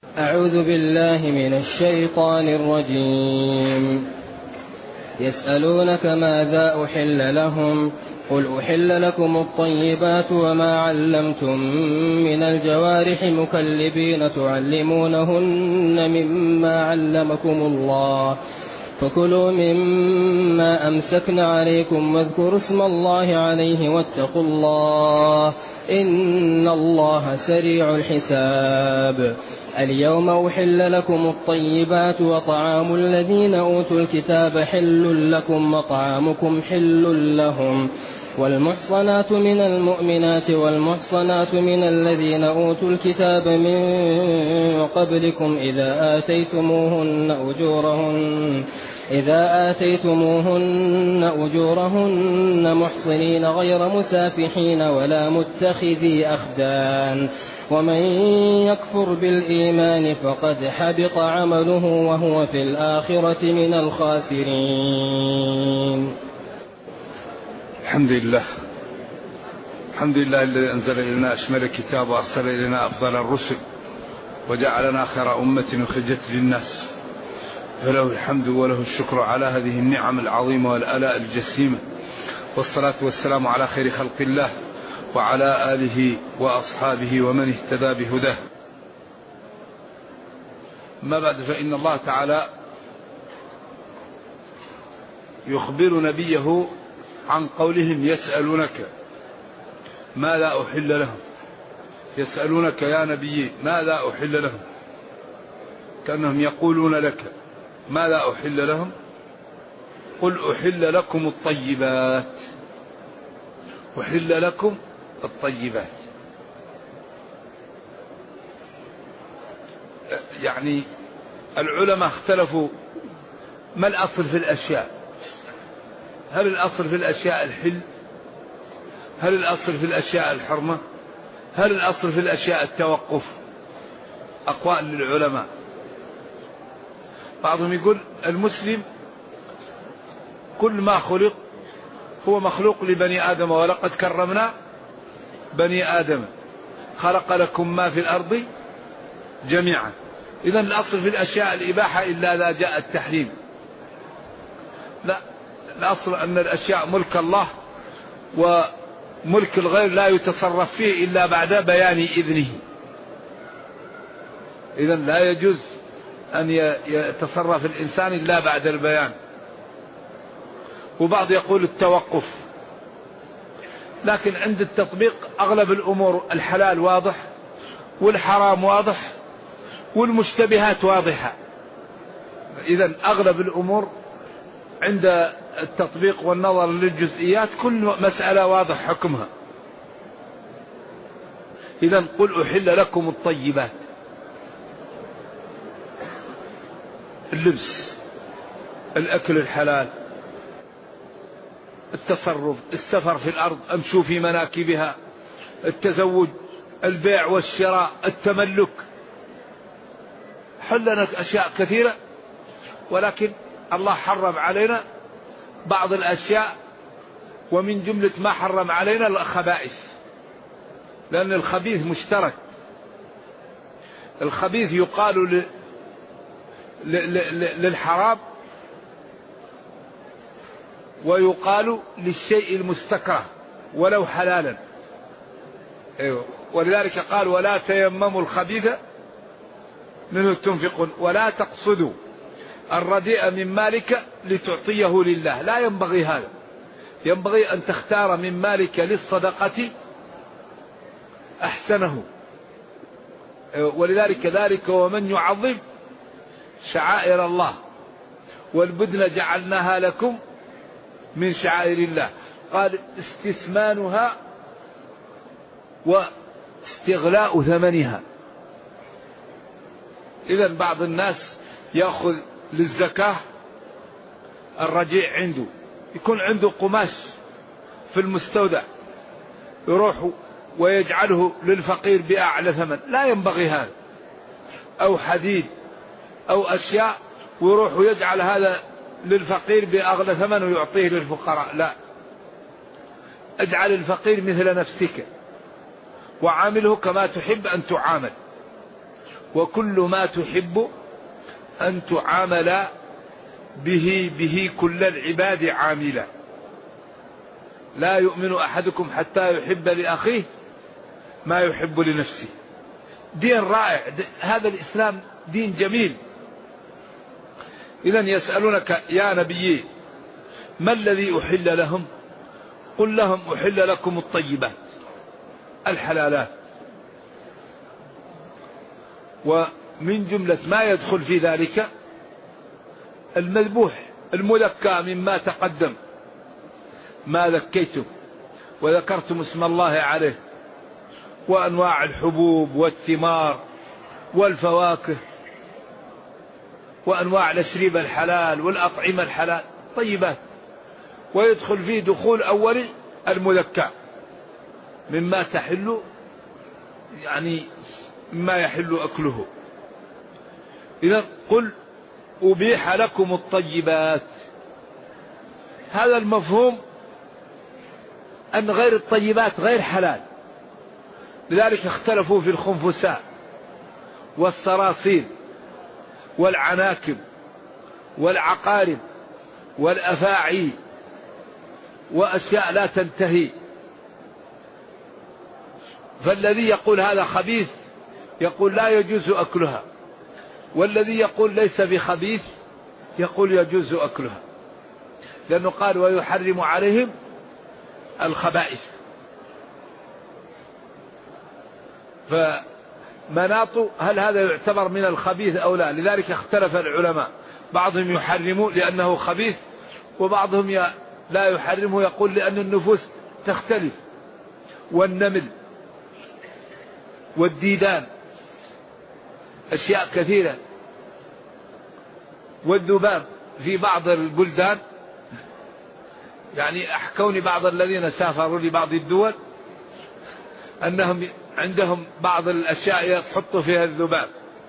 أعوذ بالله من الشيطان الرجيم. يسألونك ماذا أحل لهم قل أحل لكم الطيبات وما علمتم من الجوارح مكلبين تعلمونهن مما علمكم الله فكلوا مما أمسكن عليكم واذكروا اسم الله عليه واتقوا الله إن الله سريع الحساب. اليوم أحل لكم الطيبات وطعام الذين أوتوا الكتاب حل لكم وطعامكم حل لهم والمحصنات من المؤمنات والمحصنات من الذين أوتوا الكتاب من قبلكم إذا آتيتموهن أجورهن محصنين غير مسافحين ولا متخذي أخدان ومن يكفر بالإيمان فقد حبط عمله وهو في الآخرة من الخاسرين. الحمد لله الذي أنزل إلينا أشمل الكتاب وأرسل إلينا أفضل الرسل وجعلنا خير أمة أخرجت للناس، فله الحمد وله الشكر على هذه النعم العظيمة والآلاء الجسيمة، والصلاة والسلام على خير خلق الله وعلى آله وأصحابه ومن اهتدى بهداه. ما بعد، فإن الله تعالى يخبر نبيه عن قولهم يسألونك ماذا أحل لهم. يسألونك يا نبي ماذا أحل لهم، كأنهم يقولون لك ماذا أحل لهم. قل أحل لكم الطيبات، أحل لكم الطيبات، يعني العلماء اختلفوا ما الأصل في الأشياء. هل الأصل في الأشياء الحل؟ هل الأصل في الأشياء الحرمة؟ هل الأصل في الأشياء التوقف؟ أقوال للعلماء. بعضهم يقول المسلم كل ما خلق هو مخلوق لبني آدم، ولقد كرمنا بني آدم خلق لكم ما في الأرض جميعا. إذن الأصل في الأشياء الإباحة إلا إذا جاء التحريم. لا، الأصل أن الأشياء ملك الله، وملك الغير لا يتصرف فيه إلا بعد بيان إذنه. إذن لا يجوز أن يتصرف الإنسان إلا بعد البيان. وبعض يقول التوقف، لكن عند التطبيق أغلب الأمور الحلال واضح والحرام واضح والمشتبهات واضحة. إذن أغلب الأمور عند التطبيق والنظر للجزئيات كل مسألة واضح حكمها. إذن قل أحل لكم الطيبات، اللبس، الأكل الحلال، التصرف، السفر في الأرض، أمشوا في مناكبها، التزوج، البيع والشراء، التملك. حلنا أشياء كثيرة، ولكن الله حرم علينا بعض الأشياء، ومن جملة ما حرم علينا الخبائث، لأن الخبيث مشترك. الخبيث يقال للحرام ويقال للشيء المستكره ولو حلالا. ولذلك قال ولا تيمموا الخبيث منه تنفقون ولا تقصدوا الرديء من مالك لتعطيه لله. لا ينبغي هذا، ينبغي أن تختار من مالك للصدقة أحسنه. ولذلك ذلك ومن يعظم شعائر الله والبدن جعلناها لكم من شعائر الله. قال استثمانها واستغلاء ثمنها. إذن بعض الناس يأخذ للزكاة الرجيع عنده، يكون عنده قماش في المستودع يروح ويجعله للفقير بأعلى ثمن. لا ينبغي هذا. أو حديد أو أشياء ويروح ويجعل هذا للفقير بأغلى ثمن ويعطيه للفقراء. لا، اجعل الفقير مثل نفسك وعامله كما تحب أن تعامل. وكل ما تحب أن تعامل به كل العباد عاملا. لا يؤمن أحدكم حتى يحب لأخيه ما يحب لنفسه. دين رائع، هذا الإسلام دين جميل. إذن يسألونك يا نبي ما الذي أحل لهم؟ قل لهم أحل لكم الطيبات الحلالات. ومن جملة ما يدخل في ذلك المذبوح المذكى مما تقدم، ما ذكيتم وذكرتم اسم الله عليه، وأنواع الحبوب والثمار والفواكه وأنواع الأشربة الحلال والأطعمة الحلال طيبات. ويدخل فيه دخول أولي المذكى مما تحل، يعني مما يحل أكله. إذا قل أبيح لكم الطيبات، هذا المفهوم أن غير الطيبات غير حلال. لذلك اختلفوا في الخنفساء والصراصير والعناكب والعقارب والأفاعي وأشياء لا تنتهي. فالذي يقول هذا خبيث يقول لا يجوز أكلها، والذي يقول ليس بخبيث يقول يجوز أكلها، لأنه قال ويحرم عليهم الخبائث. فمناط هل هذا يعتبر من الخبيث أو لا؟ لذلك اختلف العلماء، بعضهم يحرمه لأنه خبيث، وبعضهم لا يحرمه يقول لأن النفوس تختلف، والنمل والديدان أشياء كثيرة، والذباب في بعض البلدان. يعني أحكوني بعض الذين سافروا لبعض الدول أنهم عندهم بعض الأشياء يحطوا فيها الذباب،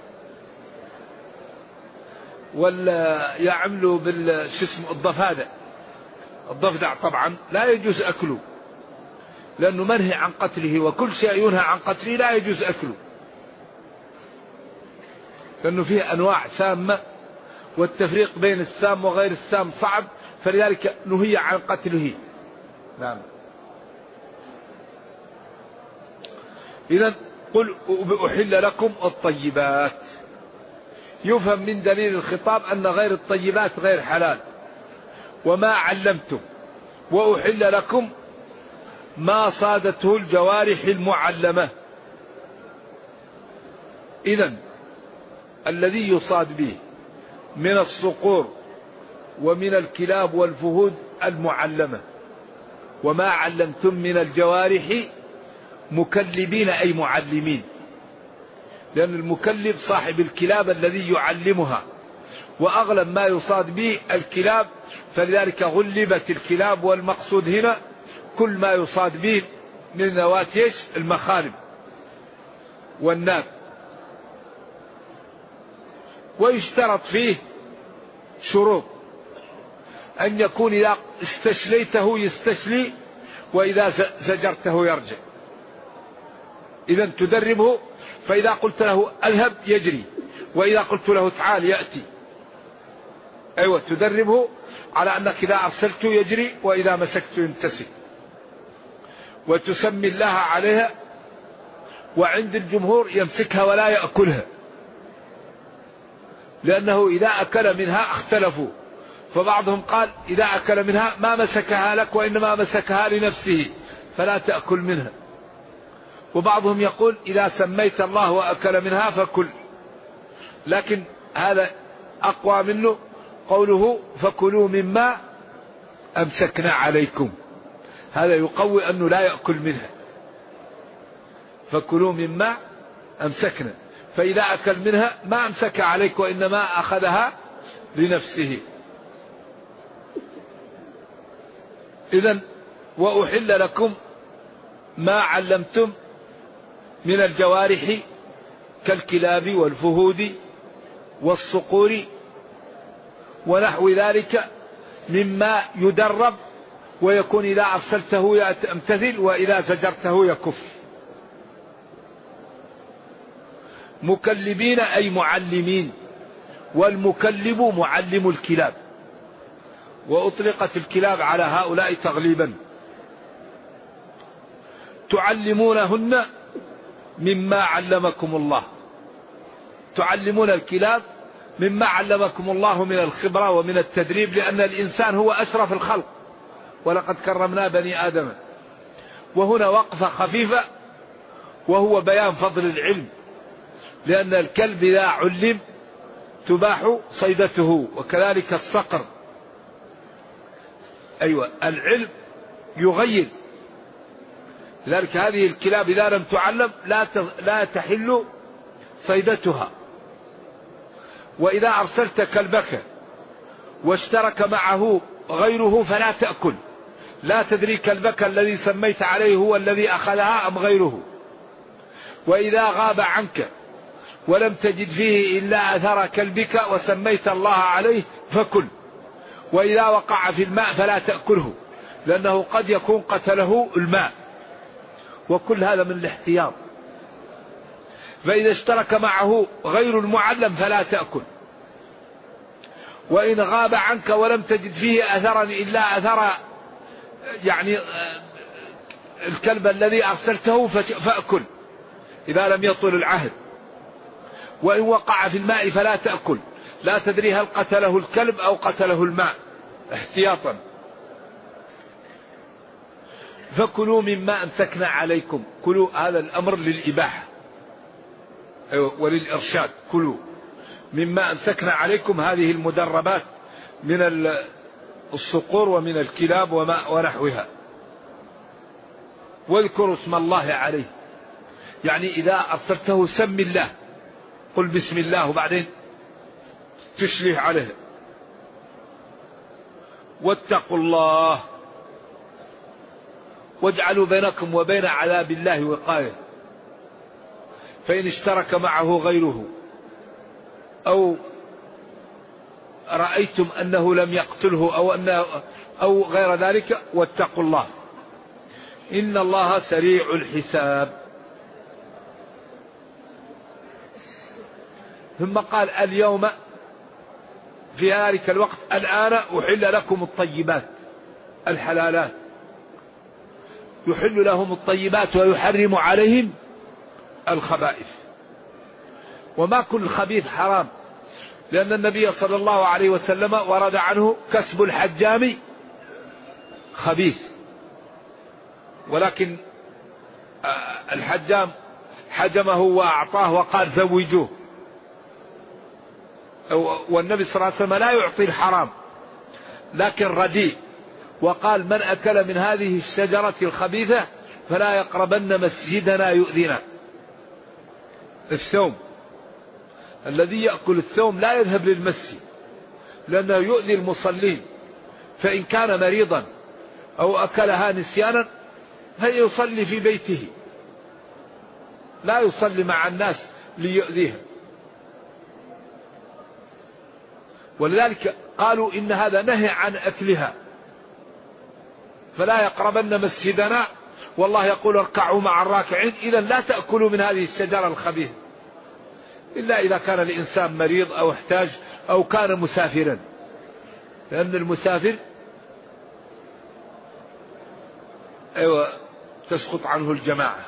ولا يعملوا بالشسم الضفدع طبعا لا يجوز أكله لأنه منهي عن قتله، وكل شيء ينهى عن قتله لا يجوز أكله لأنه فيه أنواع سامة، والتفريق بين السام وغير السام صعب، فلذلك نهي عن قتله. نعم. إذن قل أحل لكم الطيبات، يفهم من دليل الخطاب أن غير الطيبات غير حلال. وما علمتم وأحل لكم ما صادته الجوارح المعلمة. إذن الذي يصاد به من الصقور ومن الكلاب والفهود المعلمة. وما علمتم من الجوارح مكلبين أي معلمين، لأن المكلب صاحب الكلاب الذي يعلمها، وأغلب ما يصاد به الكلاب، فلذلك غلبت الكلاب. والمقصود هنا كل ما يصاد به من نواتج المخالب والناب. ويشترط فيه شروط، أن يكون إذا استشليته يستشلي، وإذا زجرته يرجع. إذا تدربه، فإذا قلت له اذهب يجري، وإذا قلت له تعال يأتي. أيوة، تدربه على أنك إذا أرسلته يجري، وإذا مسكته يمتسك. وتسمي الله عليها، وعند الجمهور يمسكها ولا يأكلها، لأنه إذا أكل منها اختلفوا، فبعضهم قال إذا أكل منها ما مسكها لك وإنما مسكها لنفسه فلا تأكل منها، وبعضهم يقول إذا سميت الله وأكل منها فكل. لكن هذا أقوى منه قوله فكلوا مما أمسكنا عليكم، هذا يقوي أنه لا يأكل منها. فكلوا مما أمسكنا، فإذا أكل منها ما أمسك عليك وإنما أخذها لنفسه. إذن وأحل لكم ما علمتم من الجوارح كالكلاب والفهود والصقور ونحو ذلك مما يدرب، ويكون إذا أرسلته يمتثل وإذا زجرته يكف. مكلبين أي معلمين، والمكلب معلم الكلاب، وأطلقت الكلاب على هؤلاء تغليبا. تعلمونهن مما علمكم الله، تعلمون الكلاب مما علمكم الله من الخبرة ومن التدريب، لأن الإنسان هو أشرف الخلق، ولقد كرمنا بني آدم. وهنا وقفة خفيفة، وهو بيان فضل العلم، لأن الكلب إذا علم تباح صيدته، وكذلك الصقر. أيوة، العلم يغير، لذلك هذه الكلاب إذا لم تعلم لا تحل صيدتها. وإذا أرسلت كلبك واشترك معه غيره فلا تأكل، لا تدري كلبك الذي سميت عليه هو الذي أخذها أم غيره. وإذا غاب عنك ولم تجد فيه إلا أثر كلبك وسميت الله عليه فكل. وإذا وقع في الماء فلا تأكله، لأنه قد يكون قتله الماء. وكل هذا من الاحتياط. فإذا اشترك معه غير المعلم فلا تأكل. وإن غاب عنك ولم تجد فيه أثرا إلا أثر يعني الكلب الذي أرسلته فأكل إذا لم يطل العهد. وإن وقع في الماء فلا تأكل، لا تدري هل قتله الكلب أو قتله الماء، احتياطا. فكلوا مما أمسكنا عليكم، كلوا، هذا الأمر للإباحة وللإرشاد. كلوا مما أمسكنا عليكم، هذه المدربات من الصقور ومن الكلاب ونحوها. واذكروا اسم الله عليه، يعني إذا أرسلته سم الله، قل بسم الله، وبعدين تشليه عليه. واتقوا الله واجعلوا بينكم وبين عذاب الله وقاية. فإن اشترك معه غيره أو رأيتم أنه لم يقتله أو غير ذلك، واتقوا الله إن الله سريع الحساب. ثم قال اليوم في ذلك الوقت، الآن أحل لكم الطيبات الحلالات، يحل لهم الطيبات ويحرم عليهم الخبائث. وما كل خبيث حرام، لأن النبي صلى الله عليه وسلم ورد عنه كسب الحجام خبيث، ولكن الحجام حجمه وأعطاه وقال زوجوه. والنبي صلى الله عليه وسلم لا يعطي الحرام لكن رديء، وقال من أكل من هذه الشجرة الخبيثة فلا يقربن مسجدنا يؤذينا. الثوم، الذي يأكل الثوم لا يذهب للمسجد لأنه يؤذي المصلين، فإن كان مريضا أو أكلها نسيانا فيصلي في بيته، لا يصلي مع الناس ليؤذيها. ولذلك قالوا إن هذا نهي عن أكلها، فلا يقربن مسجدنا، والله يقول اركعوا مع الراكعين. إذا لا تأكلوا من هذه الشجرة الخبيثة إلا إذا كان الإنسان مريض أو احتاج أو كان مسافرا، لأن المسافر تسقط عنه الجماعة،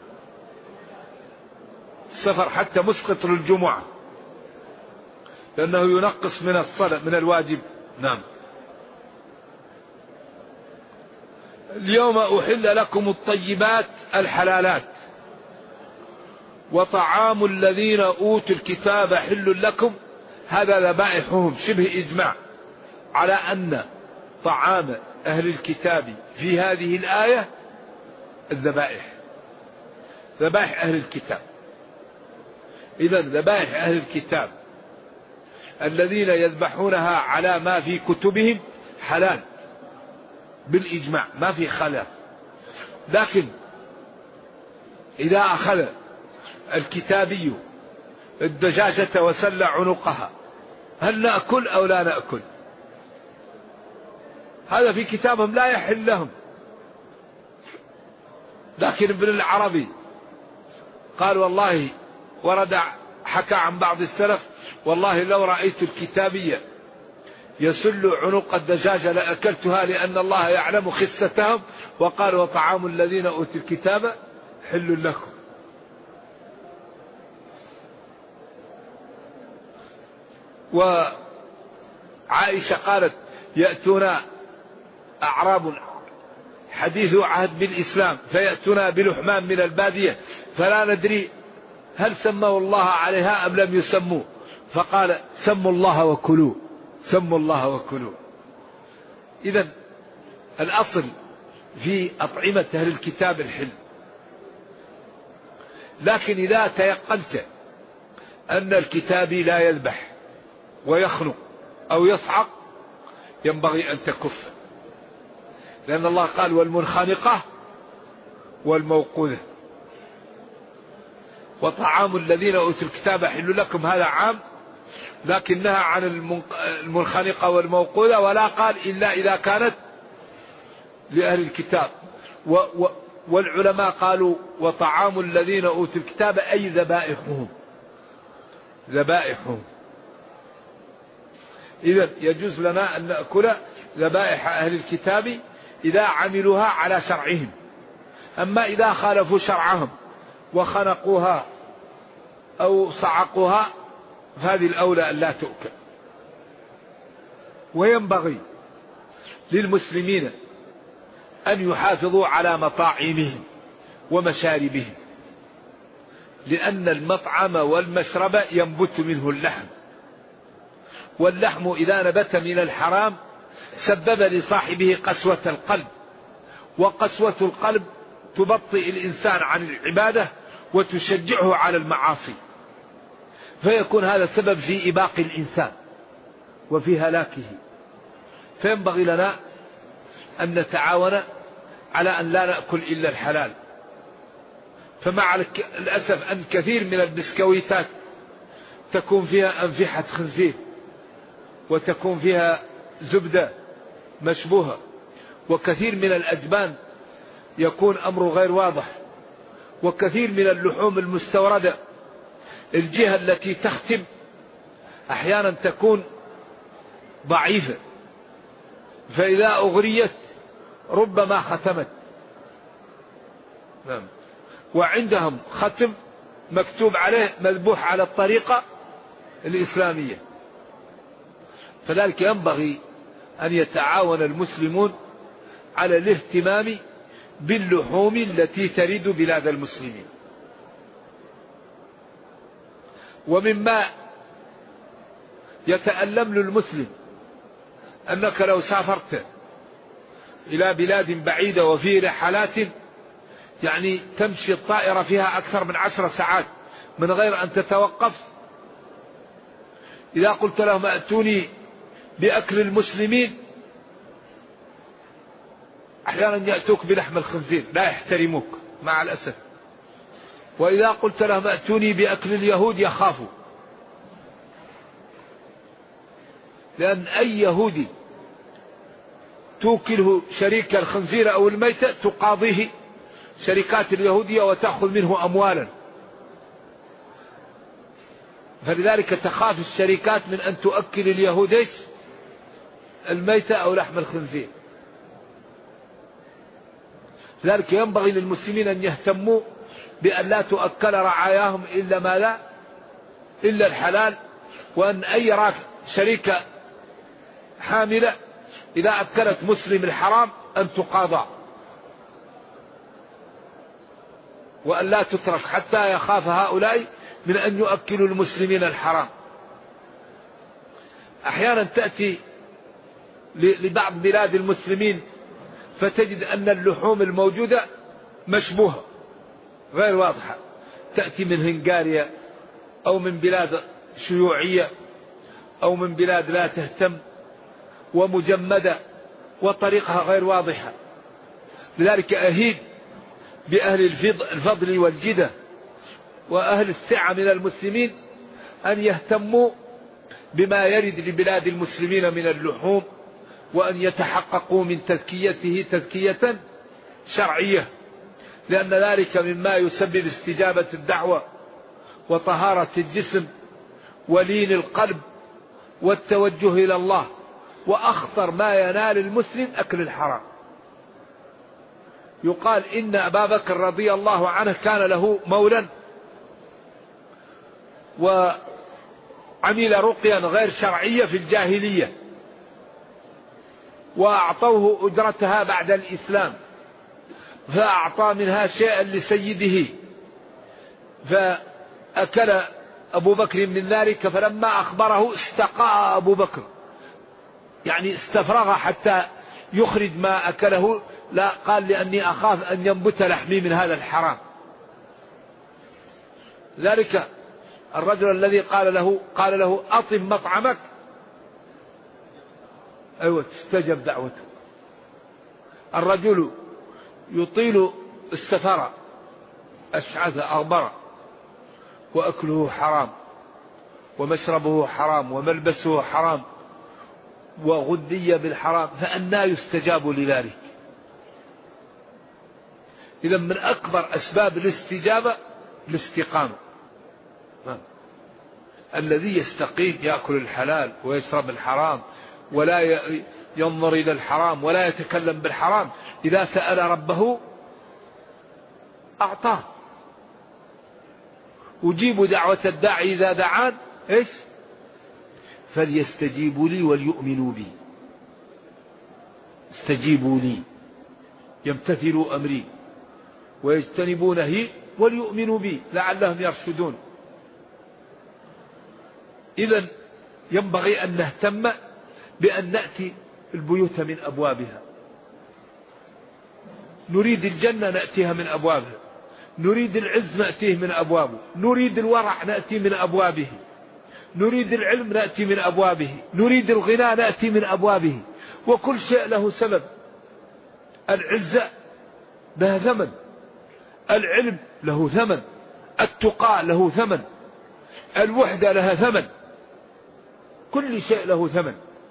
السفر حتى مسقط للجمعة، لأنه ينقص من الصلاة من الواجب. نعم. اليوم أحل لكم الطيبات الحلالات، وطعام الذين أوتوا الكتاب حل لكم. هذا ذبائحهم، شبه إجماع على أن طعام أهل الكتاب في هذه الآية الذبائح، ذبائح أهل الكتاب. إذن ذبائح أهل الكتاب الذين يذبحونها على ما في كتبهم حلال بالإجماع، ما في خلاف. لكن إذا أخذ الكتابي الدجاجة وسل عنقها، هل نأكل أو لا نأكل؟ هذا في كتابهم لا يحل لهم. لكن ابن العربي قال والله ورد حكى عن بعض السلف: والله لو رأيت الكتابية يسل عنق الدجاجة لأكلتها، لأن الله يعلم خستهم، وقال: وطعام الذين أوتوا الكتاب حل لكم. وعائشة قالت: يأتونا أعراب حديث عهد بالإسلام فيأتونا بلحمان من البادية فلا ندري هل سموا الله عليها أم لم يسموا، فقال: سموا الله وكلوا، سموا الله وكلوا. إذن الأصل في أطعمة أهل الكتاب الحل، لكن إذا تيقنت أن الكتابي لا يذبح ويخنق أو يصعق ينبغي أن تكف، لأن الله قال: والمنخنقة والموقوذة. وطعام الذين أوتوا الكتاب حل لكم، هذا عام، لكن نهى عن المنخنقة والموقوذة، ولا قال إلا إذا كانت لأهل الكتاب. والعلماء قالوا: وطعام الذين أوتوا الكتاب أي ذبائحهم، ذبائحهم. إذن يجوز لنا أن نأكل ذبائح أهل الكتاب إذا عملوها على شرعهم، أما إذا خالفوا شرعهم وخنقوها أو صعقوها فهذه الأولى أن لا تؤكل. وينبغي للمسلمين أن يحافظوا على مطاعمهم ومشاربهم، لأن المطعم والمشرب ينبت منه اللحم، واللحم إذا نبت من الحرام سبب لصاحبه قسوة القلب، وقسوة القلب تبطئ الإنسان عن العبادة وتشجعه على المعاصي، فيكون هذا سبب في إباق الإنسان وفي هلاكه. فينبغي لنا أن نتعاون على أن لا نأكل إلا الحلال. فمع الأسف أن كثير من البسكويتات تكون فيها أنفحة خنزير، وتكون فيها زبدة مشبوهة، وكثير من الأجبان يكون أمر غير واضح، وكثير من اللحوم المستوردة الجهة التي تختم أحيانا تكون ضعيفة، فإذا أغريت ربما ختمت. وعندهم ختم مكتوب عليه مذبوح على الطريقة الإسلامية. فذلك ينبغي أن يتعاون المسلمون على الاهتمام باللحوم التي ترد بلاد المسلمين. ومما يتألم للمسلم أنك لو سافرت إلى بلاد بعيدة وفي رحلات يعني تمشي الطائرة فيها أكثر من 10 ساعات من غير أن تتوقف، إذا قلت لهم أتوني بأكل المسلمين أحيانا يأتوك بلحم الخنزير، لا يحترموك مع الأسف. وإذا قلت لهم أتوني بأكل اليهود يخافوا، لأن أي يهودي توكله شريك الخنزير أو الميتة تقاضيه شركات اليهودية وتأخذ منه أموالا، فلذلك تخاف الشركات من أن تؤكل اليهود الميتة أو لحم الخنزير. لذلك ينبغي للمسلمين أن يهتموا بأن لا تؤكل رعاياهم إلا ما لا إلا الحلال، وأن أي شركة حاملة إذا أكلت مسلم الحرام أن تقاضى، وأن لا تترك حتى يخاف هؤلاء من أن يؤكلوا المسلمين الحرام. أحيانا تأتي لبعض بلاد المسلمين فتجد أن اللحوم الموجودة مشبوهة غير واضحة، تأتي من هنغاريا أو من بلاد شيوعية أو من بلاد لا تهتم، ومجمدة وطريقها غير واضحة. لذلك أهيب بأهل الفضل والجدة وأهل السعة من المسلمين أن يهتموا بما يرد لبلاد المسلمين من اللحوم، وأن يتحققوا من تزكيته تزكية شرعية، لأن ذلك مما يسبب استجابة الدعوة وطهارة الجسم ولين القلب والتوجه إلى الله. وأخطر ما ينال المسلم أكل الحرام. يقال إن أبا بكر رضي الله عنه كان له مولا وعمل رقيا غير شرعية في الجاهلية، وأعطوه أجرتها بعد الإسلام، فأعطى منها شيئا لسيده، فأكل أبو بكر من ذلك، فلما أخبره استقاء أبو بكر، يعني استفرغ حتى يخرج ما أكله، لا قال لأني أخاف أن ينبت لحمي من هذا الحرام. ذلك الرجل الذي قال له أطم مطعمك، أيوة استجب دعوته. الرجل يطيل السفر أشعث أغبر وأكله حرام ومشربه حرام وملبسه حرام وغذي بالحرام، فأنى يستجاب لذلك؟ إذا من أكبر أسباب الاستجابة الاستقامة. الذي يستقيم يأكل الحلال ويشرب الحرام ولا ينظر إلى الحرام ولا يتكلم بالحرام، إذا سأل ربه أعطاه. أجيب دعوة الداعي إذا دعان، إيش؟ فليستجيبوا لي وليؤمنوا بي. استجيبوا لي، يمتثلوا أمري ويجتنبوا نهي وليؤمنوا بي لعلهم يرشدون. إذن ينبغي أن نهتم بأن نأتي البيوت من أبوابها. نريد الجنة نأتيها من أبوابها، نريد العز نأتيه من أبوابه، نريد الورع نأتي من أبوابه، نريد العلم نأتي من أبوابه، نريد الغنى نأتي من أبوابه. وكل شيء له سبب. العزة لها ثمن، العلم له ثمن، التقى له ثمن، الوحدة لها ثمن، كل شيء له ثمن.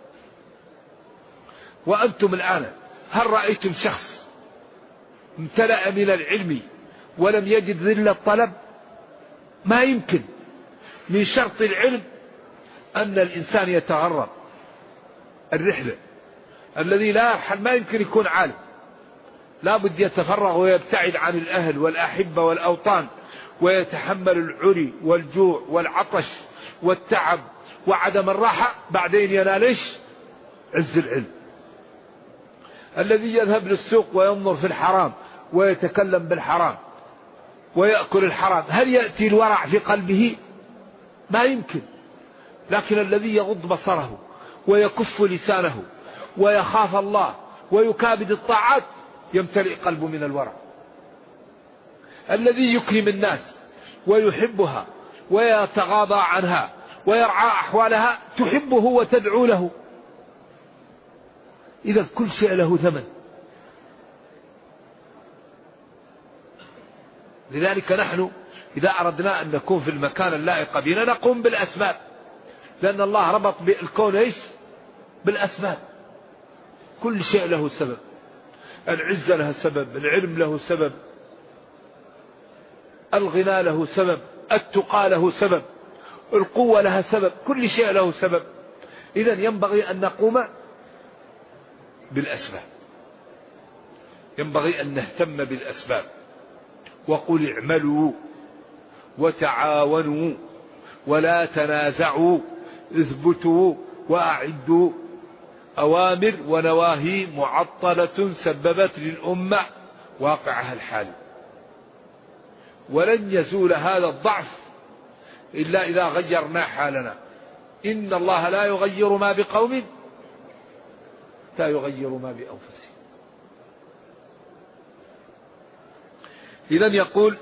وأنتم الآن هل رأيتم شخص امتلأ من العلم ولم يجد ذل الطلب؟ ما يمكن. من شرط العلم أن الإنسان يتغرب. الرحلة الذي لا يرحل ما يمكن يكون عالم، لا بد يتفرغ ويبتعد عن الأهل والأحبة والأوطان، ويتحمل العري والجوع والعطش والتعب وعدم الراحة، بعدين ينال عز العلم. الذي يذهب للسوق وينظر في الحرام ويتكلم بالحرام ويأكل الحرام، هل يأتي الورع في قلبه؟ ما يمكن. لكن الذي يغض بصره ويكف لسانه ويخاف الله ويكابد الطاعات يمتلئ قلبه من الورع. الذي يكرم الناس ويحبها ويتغاضى عنها ويرعى أحوالها تحبه وتدعو له. إذا كل شيء له ثمن. لذلك نحن إذا أردنا أن نكون في المكان اللائق بنا نقوم بالأسباب، لأن الله ربط بالكون بالأسباب. كل شيء له سبب. العزة لها سبب، العلم له سبب، الغنى له سبب، التقى له سبب، القوة لها سبب، كل شيء له سبب. إذا ينبغي أن نقوم بالأسباب، ينبغي أن نهتم بالأسباب. وقل اعملوا وتعاونوا ولا تنازعوا اثبتوا وأعدوا. أوامر ونواهي معطلة سببت للأمة واقعها الحالي، ولن يزول هذا الضعف إلا إذا غيرنا حالنا. إن الله لا يغير ما بقوم حتى يغيروا ما بأنفسهم. إذن يقول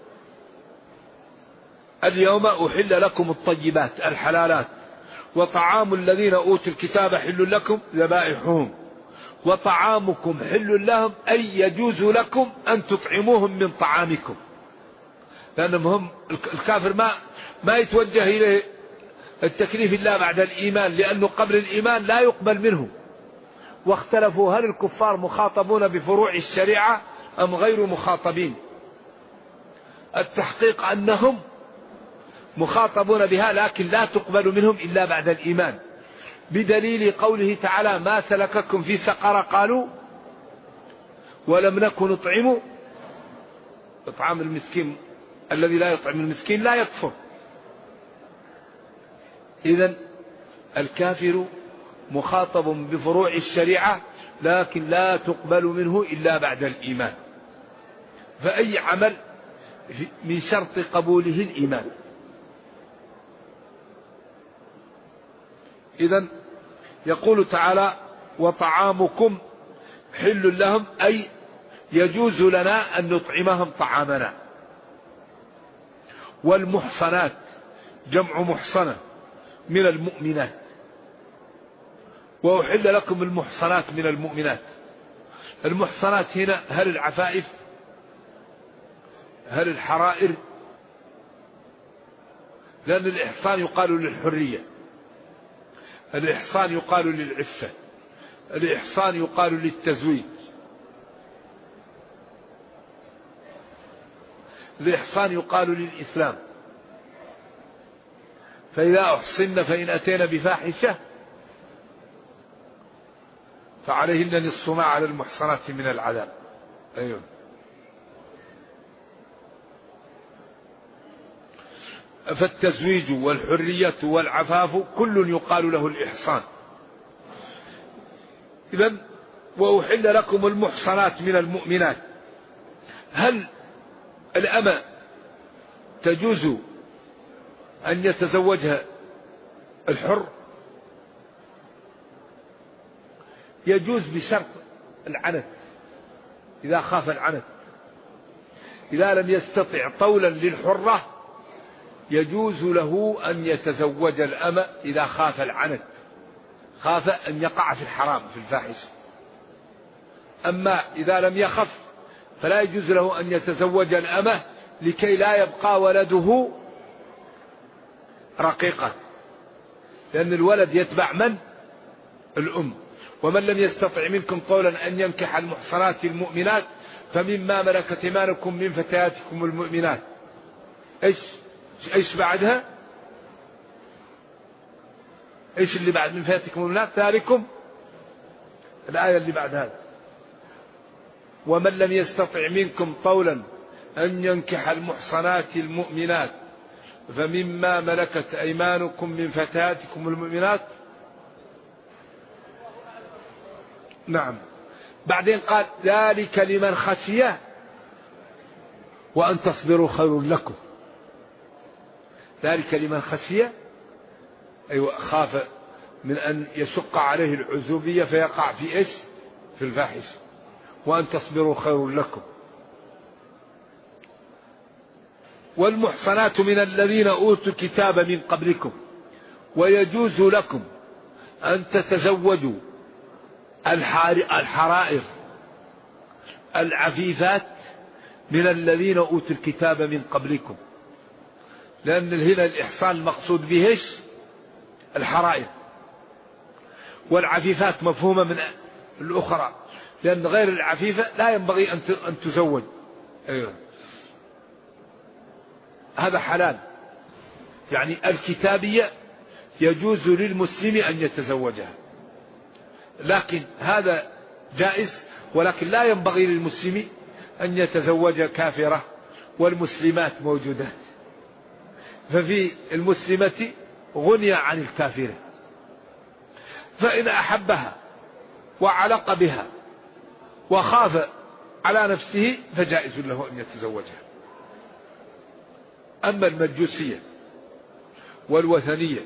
اليوم أحل لكم الطيبات الحلالات، وطعام الذين أوتوا الكتاب حل لكم ذبائحهم وطعامكم حل لهم، أي يجوز لكم أن تطعموهم من طعامكم. لأنهم الكافر ما يتوجه إليه التكليف إلا بعد الإيمان، لأنه قبل الإيمان لا يقبل منه. واختلفوا هل الكفار مخاطبون بفروع الشريعة أم غير مخاطبين. التحقيق أنهم مخاطبون بها لكن لا تقبل منهم إلا بعد الإيمان، بدليل قوله تعالى ما سلككم في سقر قالوا ولم نكن نطعم إطعام المسكين، الذي لا يطعم المسكين لا يكفر. إذن الكافر مخاطب بفروع الشريعة لكن لا تقبل منه إلا بعد الإيمان، فأي عمل من شرط قبوله الإيمان. إذن يقول تعالى وطعامكم حل لهم، أي يجوز لنا أن نطعمهم طعامنا. والمحصنات جمع محصنة من المؤمنات، وأحل لكم المحصنات من المؤمنات. المحصنات هنا هل العفائف، هل الحرائر؟ لأن الإحصان يقال للحرية، الإحصان يقال للعفة، الإحصان يقال للتزويج، الإحصان يقال للإسلام. فإذا أحصن فإن أتينا بفاحشة فعليهن نصف ما على المحصنات من العذاب. أيوه. فالتزويج والحرية والعفاف كل يقال له الإحصان. إذن وأحل لكم المحصنات من المؤمنات. هل الأمة تجوز أن يتزوجها الحر؟ يجوز بشرط العنت، إذا خاف العنت. إذا لم يستطع طولا للحرة يجوز له أن يتزوج الأمة إذا خاف العنت، خاف أن يقع في الحرام في الفاحشة. أما إذا لم يخف فلا يجوز له أن يتزوج الأمة لكي لا يبقى ولده رقيقا، لأن الولد يتبع من؟ الأم. ومن لم يستطع منكم طولا أن ينكح المحصنات المؤمنات فمما ملكت ايمانكم من فتياتكم المؤمنات. ايش بعدها؟ ايش اللي بعد من فتياتكم المؤمنات؟ ذلكم الآية اللي بعد هذا ومن لم يستطع منكم طولا أن ينكح المحصنات المؤمنات فمما ملكت أيمانكم من فتياتكم المؤمنات. نعم. بعدين قال ذلك لمن خشي وأن تصبروا خير لكم. ذلك لمن خشي، أيوة، خاف من أن يشق عليه العزوبية فيقع في إيش؟ في الفاحشة. وأن تصبروا خير لكم. والمحصنات من الذين أوتوا الكتاب من قبلكم ويجوز لكم أن تتزوجوا الحرائر العفيفات من الذين أوتوا الكتاب من قبلكم، لأن هنا الإحصان المقصود به الحرائر، والعفيفات مفهومة من الأخرى، لأن غير العفيفة لا ينبغي أن تزوج. أيوة. هذا حلال، يعني الكتابية يجوز للمسلم أن يتزوجها، لكن هذا جائز، ولكن لا ينبغي للمسلم أن يتزوج كافرة، والمسلمات موجودات، ففي المسلمة غني عن الكافرة، فإن أحبها وعلق بها وخاف على نفسه فجائز له أن يتزوجها. أما المجوسية والوثنية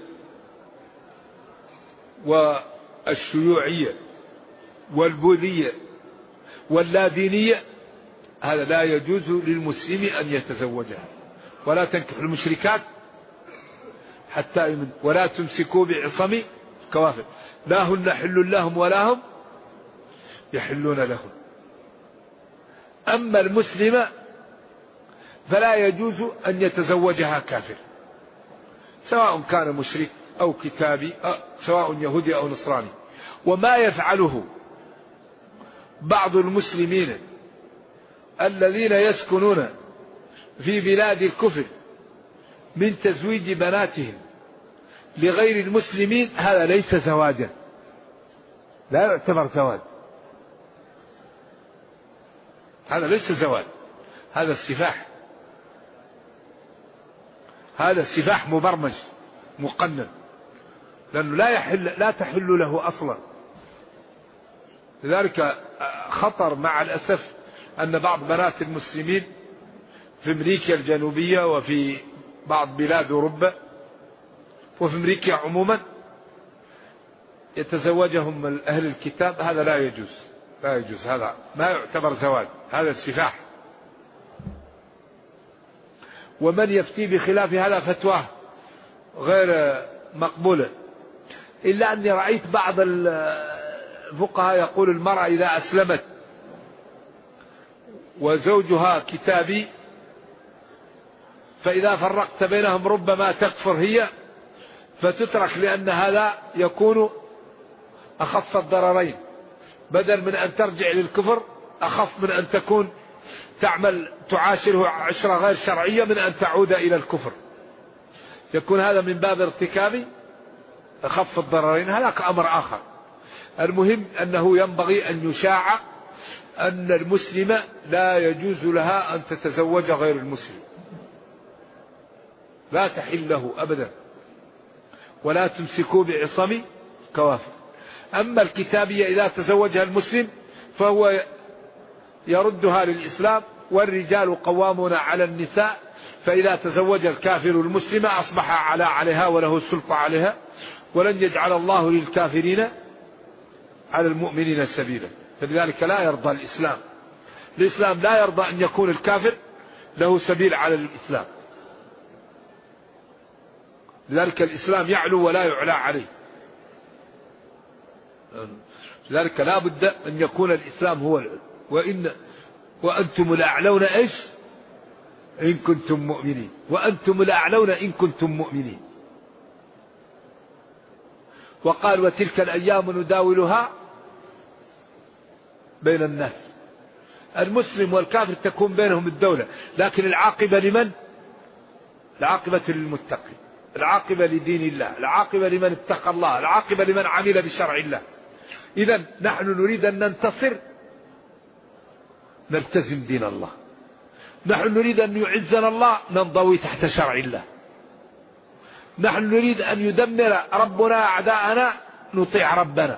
والشيوعية والبوذية واللادينية هذا لا يجوز للمسلم أن يتزوجها. ولا تنكحوا المشركات حتى يؤمنوا ولا تمسكوا بعصم الكوافر لا هن حل لهم ولا هم يحلون لهم. أما المسلمة فلا يجوز أن يتزوجها كافر، سواء كان مشرك أو كتابي، سواء يهودي أو نصراني. وما يفعله بعض المسلمين الذين يسكنون في بلاد الكفر من تزويج بناتهم لغير المسلمين هذا ليس زواجا، لا يعتبر زواج، هذا ليس زواج، هذا السفاح، هذا السفاح مبرمج مقنن، لأنه لا تحل له أصلا. لذلك خطر مع الأسف أن بعض بنات المسلمين في أمريكا الجنوبية وفي بعض بلاد أوروبا وفي أمريكا عموما يتزوجهم أهل الكتاب، هذا لا يجوز، لا يجوز، هذا ما يعتبر زواج، هذا السفاح. ومن يفتي بخلاف هذا فتواه غير مقبولة. إلا أني رأيت بعض الفقهاء يقول المرأة إذا أسلمت وزوجها كتابي فإذا فرقت بينهم ربما تكفر هي فتترك، لأن هذا يكون أخف الضررين، بدل من أن ترجع للكفر أخف من أن تكون تعاشره عشرة غير شرعية من أن تعود إلى الكفر، يكون هذا من باب ارتكاب أخف الضررين. هذاك أمر آخر. المهم أنه ينبغي أن يشاع أن المسلمة لا يجوز لها أن تتزوج غير المسلم، لا تحل له أبدا، ولا تمسكوا بعصم كوافر. أما الكتابية إذا تزوجها المسلم فهو يردها للإسلام، والرجال قوامون على النساء، فإذا تزوج الكافر المسلمة أصبح عليها وله السلطة عليها، ولن يجعل الله للكافرين على المؤمنين سبيلا. فلذلك لا يرضى الإسلام لا يرضى أن يكون الكافر له سبيل على الإسلام، لذلك الإسلام يعلو ولا يعلى عليه. لذلك لا بد أن يكون الإسلام هو وأنتم الأعلون إيش إن كنتم مؤمنين، وأنتم الأعلون إن كنتم مؤمنين. وقال وتلك الأيام نداولها بين الناس. المسلم والكافر تكون بينهم الدولة، لكن العاقبة لمن؟ العاقبة للمتقين، العاقبة لدين الله، العاقبة لمن اتقى الله، العاقبة لمن عمل بشرع الله. إذن نحن نريد أن ننتصر نلتزم دين الله، نحن نريد أن يعزنا الله ننضوي تحت شرع الله، نحن نريد أن يدمر ربنا أعداءنا نطيع ربنا.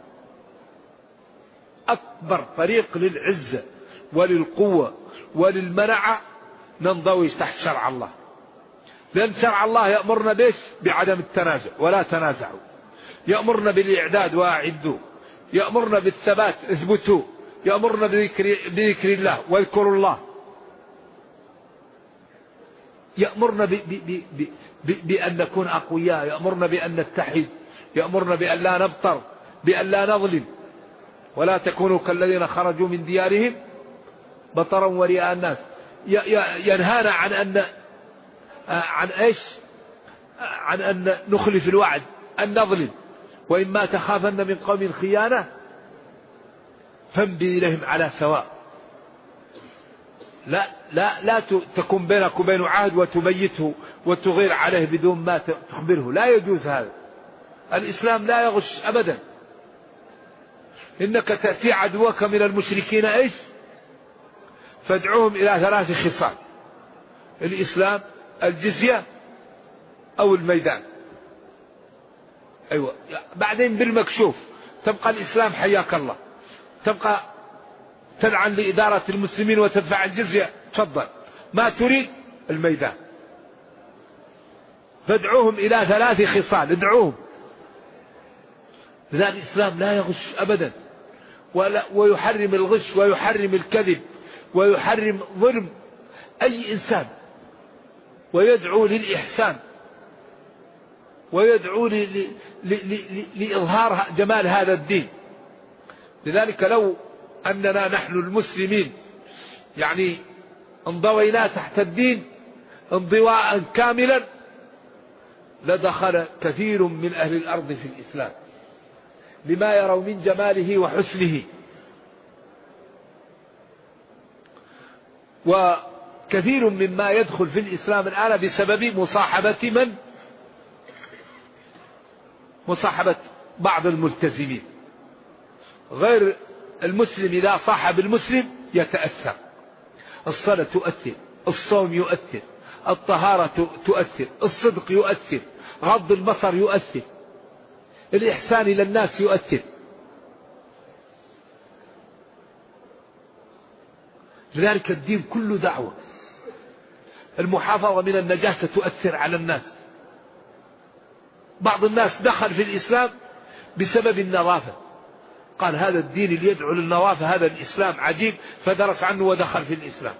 أكبر طريق للعزة وللقوة وللمنعة ننضوي تحت شرع الله، لأن شرع الله يأمرنا بيش بعدم التنازع ولا تنازعوا، يأمرنا بالإعداد وأعدوا، يأمرنا بالثبات اثبتوا، يأمرنا بذكر الله واذكروا الله، يأمرنا بأن نكون أقوياء، يأمرنا بأن نتحد، يأمرنا بأن لا نبطر، بأن لا نظلم، ولا تكونوا كالذين خرجوا من ديارهم بطرا ورئاء الناس. ينهانا عن أن نخلف الوعد، أن نظلم، وإما تخافن من قوم خيانة فانبذ إليهم على سواء. لا تكون بينك وبينه عهد وتبيته وتغير عليه بدون ما تخبره، لا يجوز هذا. الإسلام لا يغش أبدا. إنك تأتي عدوك من المشركين إيش فادعوهم إلى 3 خصال: الإسلام، الجزية، أو الميدان. أيوة. بعدين بالمكشوف تبقى الإسلام حياك الله، تبقى تدعم لإدارة المسلمين وتدفع الجزية، تفضل. ما تريد الميدان. فادعوهم إلى 3 خصال، ادعوهم. لذلك الإسلام لا يغش أبدا، ويحرم الغش ويحرم الكذب ويحرم ظلم أي إنسان، ويدعو للإحسان، ويدعو لإظهار جمال هذا الدين. لذلك لو أننا نحن المسلمين يعني انضوينا تحت الدين انضواء كاملا لدخل كثير من أهل الأرض في الإسلام لما يروا من جماله وحسنه. كثير مما يدخل في الإسلام الآن بسبب مصاحبة من؟ مصاحبة بعض الملتزمين. غير المسلم إذا صاحب المسلم يتأثر. الصلاة تؤثر، الصوم يؤثر، الطهارة تؤثر، الصدق يؤثر، غض البصر يؤثر، الإحسان إلى الناس يؤثر. لذلك الدين كله دعوة. المحافظة من النجاسة تؤثر على الناس. بعض الناس دخل في الإسلام بسبب النظافة، قال هذا الدين اللي يدعو للنظافة هذا الإسلام عجيب، فدرس عنه ودخل في الإسلام.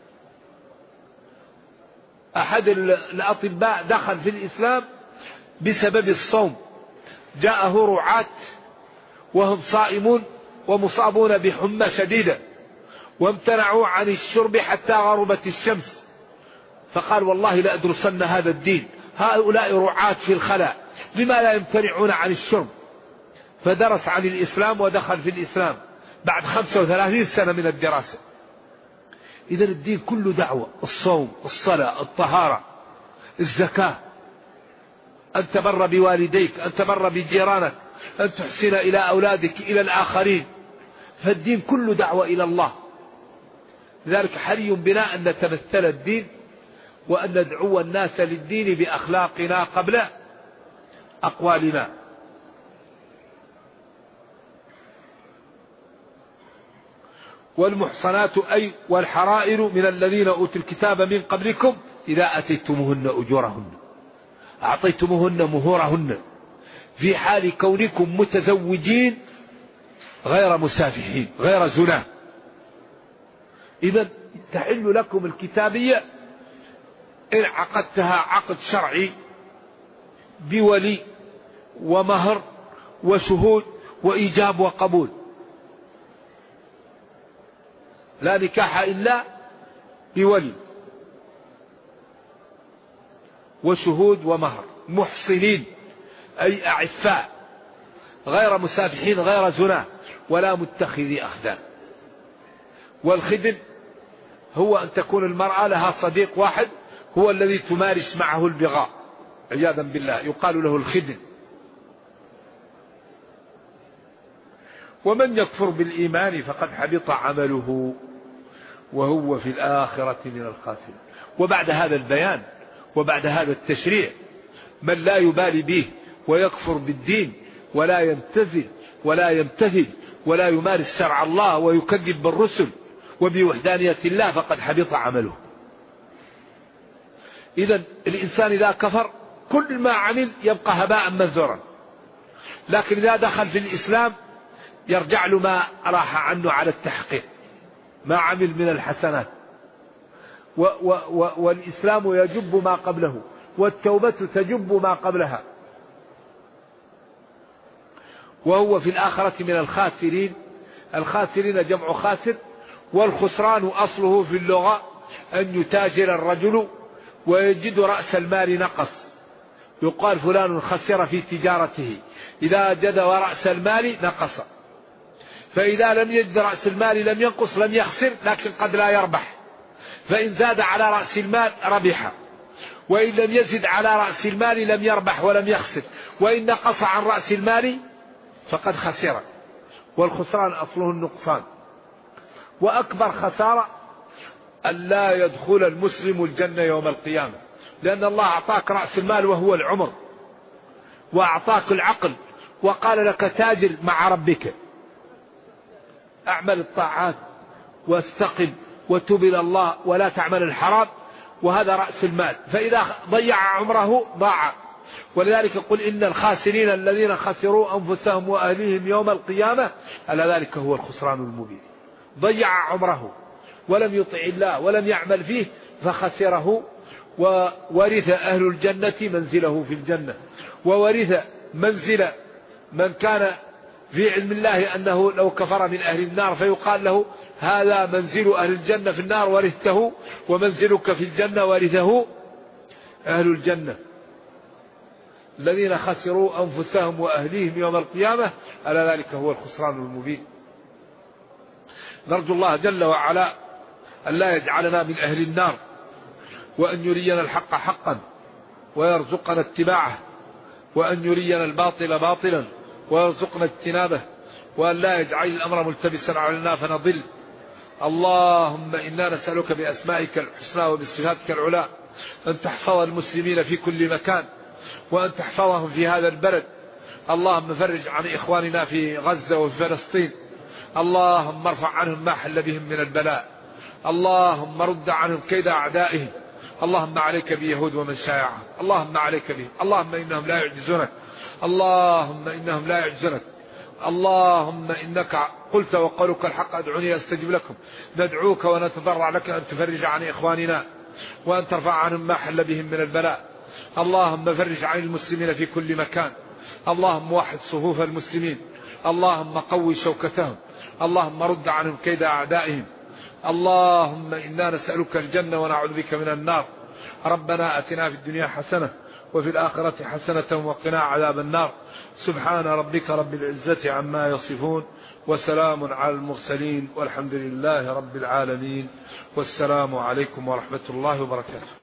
أحد الأطباء دخل في الإسلام بسبب الصوم، جاءه رعاة وهم صائمون ومصابون بحمى شديدة، وامتنعوا عن الشرب حتى غربت الشمس، فقال والله لأدرسن هذا الدين، هؤلاء رعاة في الخلاء لما لا يمتنعون عن الشرب؟ فدرس عن الإسلام ودخل في الإسلام بعد 35 سنة من الدراسة. إذن الدين كله دعوة: الصوم، الصلاة، الطهارة، الزكاة، أن تبر بوالديك، أن تبر بجيرانك، أن تحسن إلى أولادك، إلى الآخرين. فالدين كله دعوة إلى الله. لذلك حري بنا أن نتمثل الدين وأن ندعو الناس للدين بأخلاقنا قبل أقوالنا. والمحصنات أي والحرائر من الذين أوتوا الكتاب من قبلكم إذا أتيتموهن أجورهن، أعطيتموهن مهورهن في حال كونكم متزوجين غير مسافحين غير زنا. إذن تحل لكم الكتابية إن عقدتها عقد شرعي بولي ومهر وشهود وإيجاب وقبول. لا نكاح إلا بولي وشهود ومهر. محصنين أي أعفاء غير مسافحين غير زنا ولا متخذي أخدان. والخدن هو أن تكون المرأة لها صديق واحد هو الذي تمارس معه البغاء عياذا بالله، يقال له الخدن. ومن يكفر بالإيمان فقد حبط عمله وهو في الآخرة من الخاسرين. وبعد هذا البيان وبعد هذا التشريع من لا يبالي به ويكفر بالدين ولا يمتثل ولا يمتثل ولا يمارس شرع الله ويكذب بالرسل وبوحدانية الله فقد حبط عمله. إذن الإنسان إذا كفر كل ما عمل يبقى هباء منثورا، لكن إذا دخل في الإسلام يرجع له ما راح عنه على التحقيق، ما عمل من الحسنات. والإسلام يجب ما قبله والتوبة تجب ما قبلها. وهو في الآخرة من الخاسرين. الخاسرين جمع خاسر، والخسران أصله في اللغة أن يتاجر الرجل ويجد رأس المال نقص، يقال فلان خسر في تجارته، إذا جد رأس المال نقص. فإذا لم يجد رأس المال لم ينقص لم يخسر، لكن قد لا يربح. فإن زاد على رأس المال ربح، وإن لم يزد على رأس المال لم يربح ولم يخسر، وإن نقص عن رأس المال فقد خسر. والخسران أصله النقصان. وأكبر خسارة أن لا يدخل المسلم الجنة يوم القيامة، لأن الله أعطاك رأس المال وهو العمر، وأعطاك العقل، وقال لك تاجر مع ربك، أعمل الطاعات واستقم وتب إلى الله ولا تعمل الحرام، وهذا رأس المال. فإذا ضيع عمره ضاع. ولذلك قل إن الخاسرين الذين خسروا أنفسهم وأهليهم يوم القيامة ألا ذلك هو الخسران المبين. ضيع عمره ولم يطع الله ولم يعمل فيه فخسره. وورث أهل الجنة منزله في الجنة، وورث منزل من كان في علم الله أنه لو كفر من أهل النار فيقال له هذا منزل أهل الجنة في النار ورثته، ومنزلك في الجنة ورثه أهل الجنة. الذين خسروا أنفسهم وأهليهم يوم القيامة ألا ذلك هو الخسران المبين. نرجو الله جل وعلا أن لا يجعلنا من أهل النار، وأن يرينا الحق حقا ويرزقنا اتباعه، وأن يرينا الباطل باطلا ويرزقنا اجتنابه، وأن لا يجعل الأمر ملتبسا علينا فنضل. اللهم إنا نسألك بأسمائك الحسنى وبصفاتك العلى أن تحفظ المسلمين في كل مكان، وأن تحفظهم في هذا البلد. اللهم فرج عن إخواننا في غزة وفي فلسطين، اللهم ارفع عنهم ما حل بهم من البلاء، اللهم رد عنهم كيد أعدائهم. اللهم عليك بيهود ومن شايعهم، اللهم عليك بهم، اللهم إنهم لا يعجزونك، اللهم إنهم لا يعجزونك. اللهم إنك قلت وقولك الحق ادعوني أستجب لكم. ندعوك ونتضرع لك أن تفرج عن إخواننا وأن ترفع عنهم ما حل بهم من البلاء. اللهم فرج عن المسلمين في كل مكان، اللهم وحد صفوف المسلمين، اللهم قوي شوكتهم، اللهم رد عنهم كيد أعدائهم. اللهم إنا نسألك الجنة ونعوذ بك من النار. ربنا أتنا في الدنيا حسنة وفي الآخرة حسنة وقنا عذاب النار. سبحان ربك رب العزة عما يصفون، وسلام على المرسلين، والحمد لله رب العالمين، والسلام عليكم ورحمة الله وبركاته.